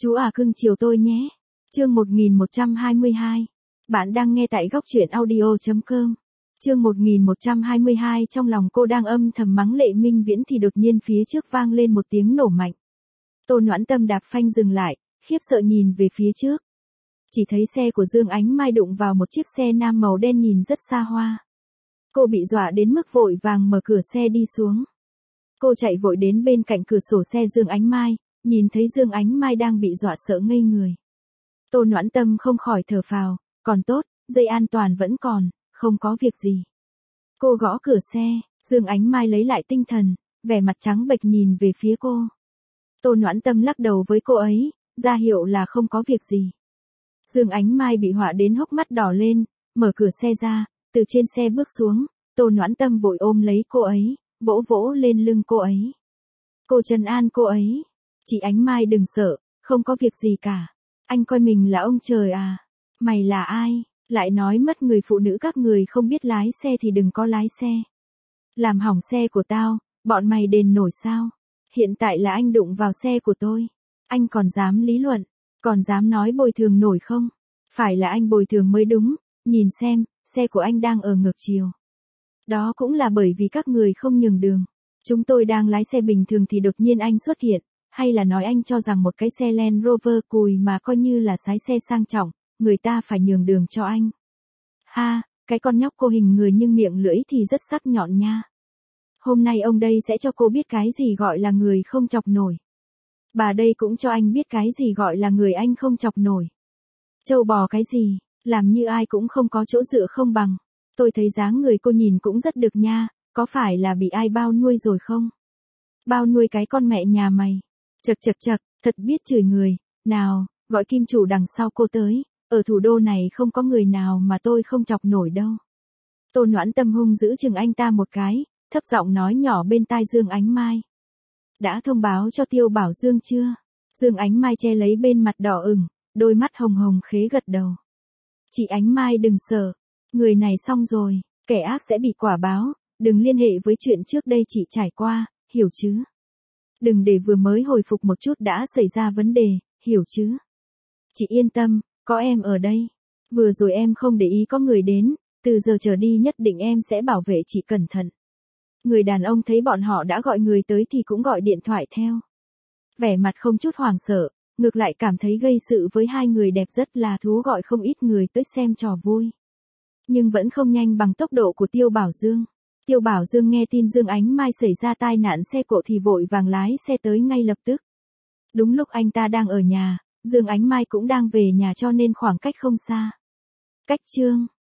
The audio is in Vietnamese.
Chú à cưng chiều tôi nhé. Chương 1122. Bạn đang nghe tại góc truyện audio.com. Chương 1122 trong lòng cô đang âm thầm mắng Lệ Minh Viễn thì đột nhiên phía trước vang lên một tiếng nổ mạnh. Tô Noãn Tâm đạp phanh dừng lại, khiếp sợ nhìn về phía trước. Chỉ thấy xe của Dương Ánh Mai đụng vào một chiếc xe nam màu đen nhìn rất xa hoa. Cô bị dọa đến mức vội vàng mở cửa xe đi xuống. Cô chạy vội đến bên cạnh cửa sổ xe Dương Ánh Mai, nhìn thấy Dương Ánh Mai đang bị dọa sợ ngây người. Tô Noãn Tâm không khỏi thở phào, còn tốt, dây an toàn vẫn còn, không có việc gì. Cô gõ cửa xe, Dương Ánh Mai lấy lại tinh thần, vẻ mặt trắng bệch nhìn về phía cô. Tô Noãn Tâm lắc đầu với cô ấy, ra hiệu là không có việc gì. Dương Ánh Mai bị họa đến hốc mắt đỏ lên, mở cửa xe ra, từ trên xe bước xuống, Tô Noãn Tâm vội ôm lấy cô ấy, vỗ vỗ lên lưng cô ấy. Cô trấn an cô ấy, chị Ánh Mai đừng sợ, không có việc gì cả. Anh coi mình là ông trời à? Mày là ai? Lại nói mất người phụ nữ các người không biết lái xe thì đừng có lái xe. Làm hỏng xe của tao, bọn mày đền nổi sao? Hiện tại là anh đụng vào xe của tôi. Anh còn dám lý luận, còn dám nói bồi thường nổi không? Phải là anh bồi thường mới đúng, nhìn xem, xe của anh đang ở ngược chiều. Đó cũng là bởi vì các người không nhường đường. Chúng tôi đang lái xe bình thường thì đột nhiên anh xuất hiện, hay là nói anh cho rằng một cái xe Land Rover cùi mà coi như là sái xe sang trọng, người ta phải nhường đường cho anh. Ha, cái con nhóc cô hình người nhưng miệng lưỡi thì rất sắc nhọn nha. Hôm nay ông đây sẽ cho cô biết cái gì gọi là người không chọc nổi. Bà đây cũng cho anh biết cái gì gọi là người anh không chọc nổi. Trâu bò cái gì, làm như ai cũng không có chỗ dựa không bằng. Tôi thấy dáng người cô nhìn cũng rất được nha, có phải là bị ai bao nuôi rồi không? Bao nuôi cái con mẹ nhà mày. Chật chật chật, thật biết chửi người. Nào, gọi kim chủ đằng sau cô tới, ở thủ đô này không có người nào mà tôi không chọc nổi đâu. Tô Noãn Tâm hung giữ chừng anh ta một cái, thấp giọng nói nhỏ bên tai Dương Ánh Mai. Đã thông báo cho Tiêu Bảo Dương chưa? Dương Ánh Mai che lấy bên mặt đỏ ửng, đôi mắt hồng hồng khế gật đầu. Chị Ánh Mai đừng sợ, người này xong rồi, kẻ ác sẽ bị quả báo, đừng liên hệ với chuyện trước đây chị trải qua, hiểu chứ? Đừng để vừa mới hồi phục một chút đã xảy ra vấn đề, hiểu chứ? Chị yên tâm, có em ở đây. Vừa rồi em không để ý có người đến, từ giờ trở đi nhất định em sẽ bảo vệ chị cẩn thận. Người đàn ông thấy bọn họ đã gọi người tới thì cũng gọi điện thoại theo. Vẻ mặt không chút hoảng sợ, ngược lại cảm thấy gây sự với hai người đẹp rất là thú, gọi không ít người tới xem trò vui. Nhưng vẫn không nhanh bằng tốc độ của Tiêu Bảo Dương. Tiêu Bảo Dương nghe tin Dương Ánh Mai xảy ra tai nạn xe cộ thì vội vàng lái xe tới ngay lập tức. Đúng lúc anh ta đang ở nhà, Dương Ánh Mai cũng đang về nhà cho nên khoảng cách không xa. Cách chương